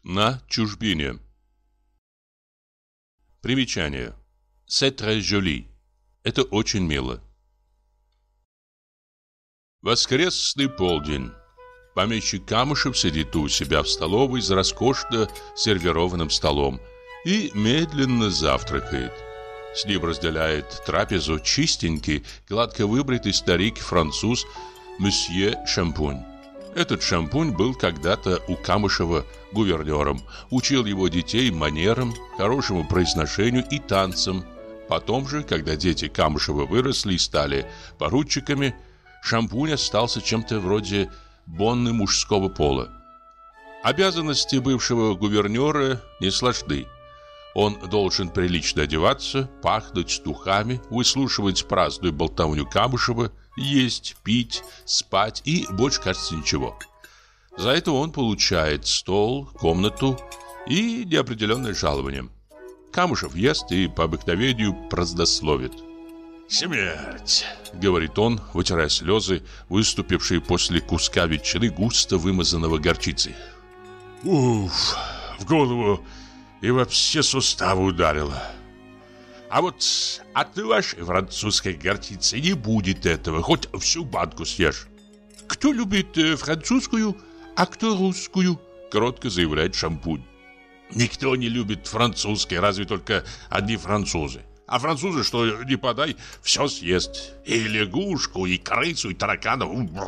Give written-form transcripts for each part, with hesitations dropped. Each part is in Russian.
На чужбине. Примечание. C'est très joli. Это очень мило. Воскресный полдень. Помещик Камышев сидит у себя в столовой за роскошно сервированным столом и медленно завтракает. С ним разделяет трапезу чистенький, гладко выбритый старик-француз месье Шампунь. Этот Шампунь был когда-то у Камышева гувернером, учил его детей манерам, хорошему произношению и танцам. Потом же, когда дети Камышева выросли и стали поручиками, Шампунь остался чем-то вроде бонны мужского пола. Обязанности бывшего гувернера не сложны. Он должен прилично одеваться, пахнуть духами, выслушивать праздную болтовню Камышева, есть, пить, спать и больше, кажется, ничего. За это он получает стол, комнату и неопределенное жалование. Камышев ест и по обыкновению празднословит. «Смерть!» — говорит он, вытирая слезы, выступившие после куска ветчины, густо вымазанного горчицей. «Уф! В голову и во все суставы ударило. А вот от вашей французской горчицы не будет этого, хоть всю банку съешь». «Кто любит французскую, а кто русскую?» — кротко заявляет Шампунь. «Никто не любит французской, разве только одни французы. А французы, что не подай, все съест. И лягушку, и крысу, и тараканов.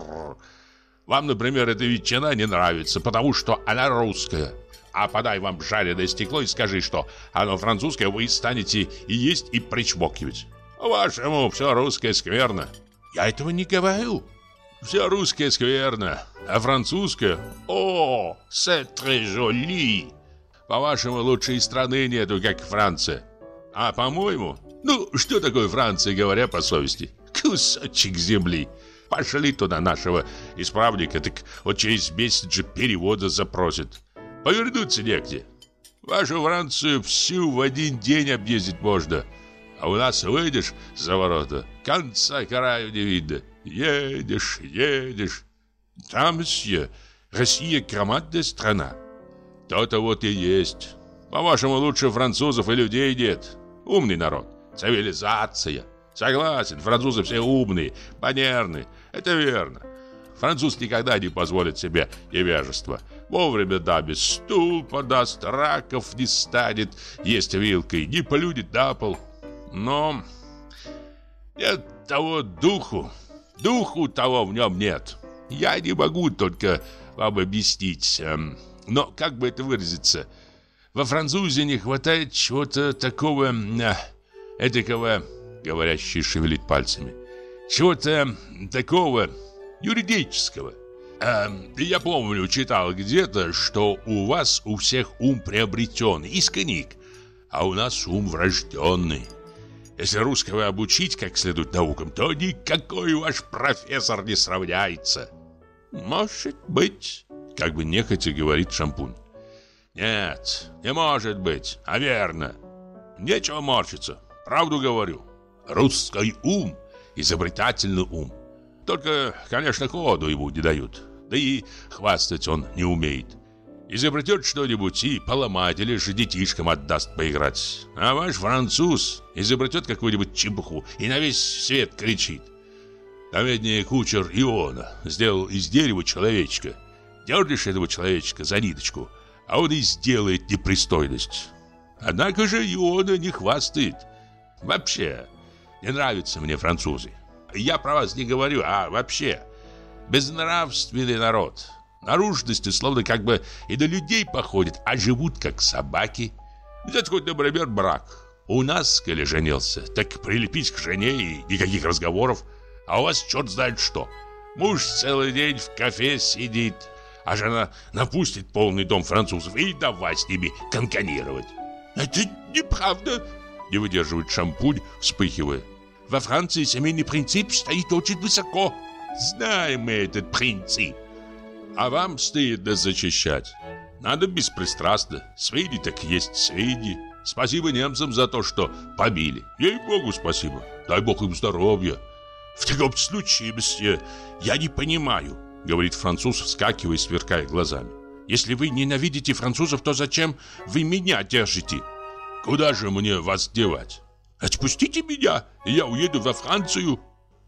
Вам, например, эта ветчина не нравится, потому что она русская. А подай вам жареное стекло и скажи, что оно французское, вы станете и есть, и причмокивать. По-вашему, все русское скверно». «Я этого не говорю». «Все русское скверно, а французское, о, c'est très joli. По-вашему, лучшей страны нету, как Франция. А по-моему, ну, что такое Франция, говоря по совести? Кусочек земли. Пошли туда нашего исправника, так вот через месяц же перевода запросит. Повернуться негде. Вашу Францию всю в один день объездить можно. А у нас выйдешь за ворота, конца краю не видно. Едешь, едешь. Там, месье, Россия громадная страна». «То-то вот и есть. По-вашему, лучше французов и людей нет. Умный народ, цивилизация. Согласен, французы все умные, манерные. Это верно. Француз никогда не позволит себе невежества. Вовремя даме стул подаст, раков не станет есть вилкой, не плюнет на пол. Но нет того духу. Духу того в нем нет. Я не могу только вам объяснить. Но как бы это выразиться? Во французе не хватает чего-то такого, этакого, говорящий шевелит пальцами, чего-то такого юридического. Я помню, читал где-то, что у вас у всех ум приобретенный из книг, а у нас ум врожденный. Если русского обучить как следует наукам, то никакой ваш профессор не сравняется». «Может быть», — как бы нехотя говорит Шампунь. «Нет, не может быть, а верно. Нечего морщиться, правду говорю. Русский ум, изобретательный ум. Только, конечно, ходу ему не дают. Да и хвастать он не умеет. Изобретет что-нибудь и поломает, или же детишкам отдаст поиграть. А ваш француз изобретет какую-нибудь чепуху и на весь свет кричит. Там ведь кучер Иона сделал из дерева человечка. Дернешь этого человечка за ниточку, а он и сделает непристойность. Однако же Иона не хвастает. Вообще, не нравятся мне французы. Я про вас не говорю, а вообще. Безнравственный народ. Наружности словно как бы и на людей походят, а живут как собаки. Взять хоть, например, брак. У нас, коли женился, так прилепить к жене и никаких разговоров. А у вас черт знает что. Муж целый день в кафе сидит, а жена напустит полный дом французов и давай с ними конканировать. «Это неправда», — не выдерживает Шампунь, вспыхивая. «Во Франции семейный принцип стоит очень высоко. Знаем мы этот принцип. А вам стыдно зачищать. Надо беспристрастно. Свиньи так есть свиньи. Спасибо немцам за то, что побили. Ей-богу, спасибо. Дай бог им здоровья». «В таком случае, месье, я не понимаю», — говорит француз, вскакивая и сверкая глазами. Если вы ненавидите французов, то зачем вы меня держите? Куда же мне вас девать? Отпустите меня, и я уеду во Францию.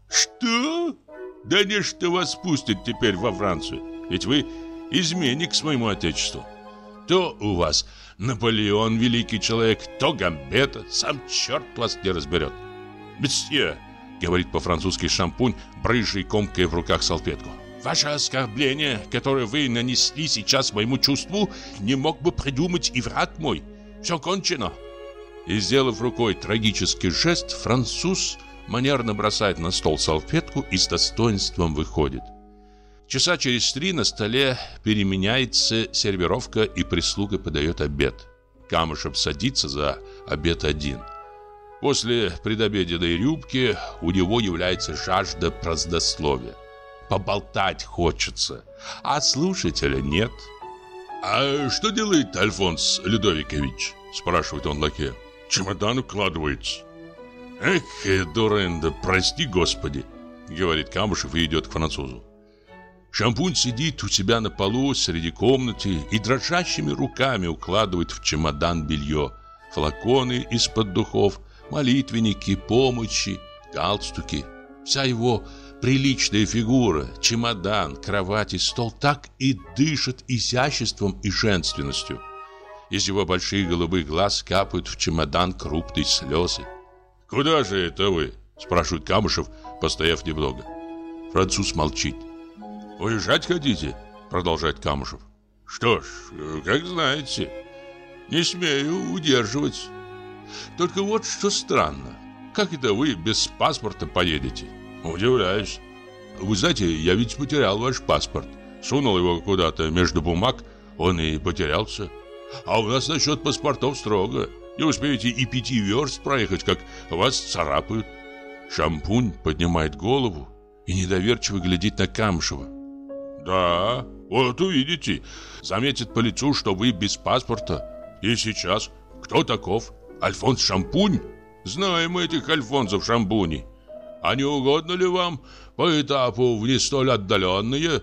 Что? Да не что вас пустят теперь во Францию. Ведь вы изменник своему отечеству. То у вас Наполеон великий человек, то Гамбета. Сам черт вас не разберет. Месье, говорит по-французски Шампунь, брызжа и комкая в руках салфетку. Ваше оскорбление, которое вы нанесли сейчас моему чувству, не мог бы придумать и враг мой. Все кончено. И, сделав рукой трагический жест, француз манерно бросает на стол салфетку и с достоинством выходит. Часа через 3 на столе переменяется сервировка, и прислуга подает обед. Камышев садится за обед один. После предобеденной рюмки у него является жажда празднословия. Поболтать хочется, а слушателя нет. «А что делает Альфонс Людовикович?» – спрашивает он лакея. «Чемодан укладывается». «Эх, дурында, прости господи», — говорит Камышев и идет к французу. Шампунь сидит у себя на полу среди комнаты и дрожащими руками укладывает в чемодан белье, флаконы из-под духов, молитвенники, помощи, галстуки. Вся его приличная фигура, чемодан, кровать и стол так и дышат изяществом и женственностью. Из его больших голубых глаз капают в чемодан крупные слезы. «Куда же это вы?» – спрашивает Камышев, постояв немного. Француз молчит. «Уезжать хотите?» – продолжает Камышев. «Что ж, как знаете, не смею удерживать. Только вот что странно. Как это вы без паспорта поедете? Удивляюсь. Вы знаете, я ведь потерял ваш паспорт. Сунул его куда-то между бумаг, он и потерялся. А у нас насчет паспортов строго. Не успеете и 5 верст проехать, как вас царапают». Шампунь поднимает голову и недоверчиво глядит на Камышева. «Да, вот увидите. Заметит по лицу, что вы без паспорта. И сейчас кто таков? Альфонс Шампунь? Знаем мы этих Альфонсов Шампуней. А не угодно ли вам по этапу в не столь отдаленные?»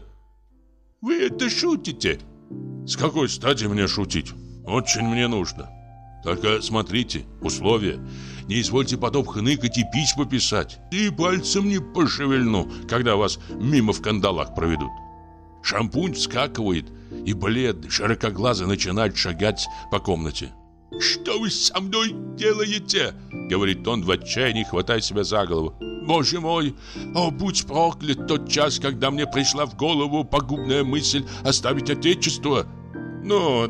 «Вы это шутите?» «С какой стати мне шутить? Очень мне нужно. Только смотрите, условия. Не извольте потом хныкать и письма писать. И пальцем не пошевельну, когда вас мимо в кандалах проведут». Шампунь вскакивает и бледный, широкоглазый начинает шагать по комнате. «Что вы со мной делаете?» — говорит он в отчаянии, хватая себя за голову. «Боже мой, о, будь проклят тот час, когда мне пришла в голову пагубная мысль оставить отечество!» «Ну,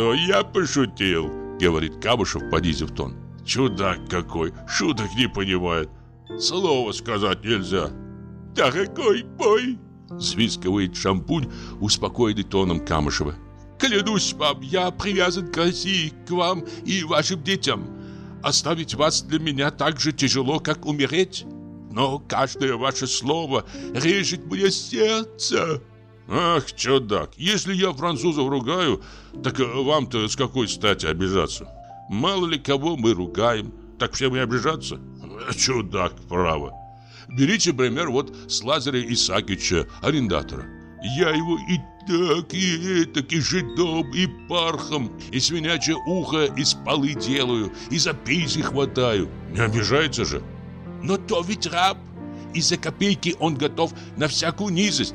я пошутил», — говорит Камышев, понизив тон. «Чудак какой, шуток не понимает. Слова сказать нельзя». «Дорогой мой!» — взвизгивает Шампунь, успокоенный тоном Камышева. «Клянусь вам, я привязан к России, к вам и вашим детям. Оставить вас для меня так же тяжело, как умереть. Но каждое ваше слово режет мне сердце». «Ах, чудак, если я французов ругаю, так вам-то с какой стати обижаться? Мало ли кого мы ругаем, так все мы обижаться? Чудак, право. Берите пример вот с Лазаря Исаакича, арендатора. Я его и так, и этак, и жидом, и пархом, и свинячье ухо из полы делаю, и за пейсы хватаю. Не обижается же. Но то ведь раб, и за копейки он готов на всякую низость».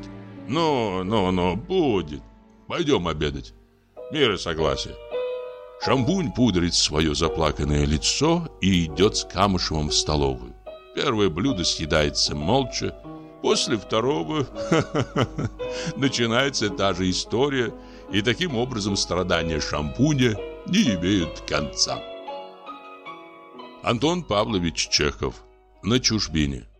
Ну, будет. Пойдем обедать. Мир и согласие». Шампунь пудрит свое заплаканное лицо и идет с Камышевым в столовую. Первое блюдо съедается молча. После второго начинается та же история, и таким образом страдания Шампуня не имеют конца. Антон Павлович Чехов. На чужбине.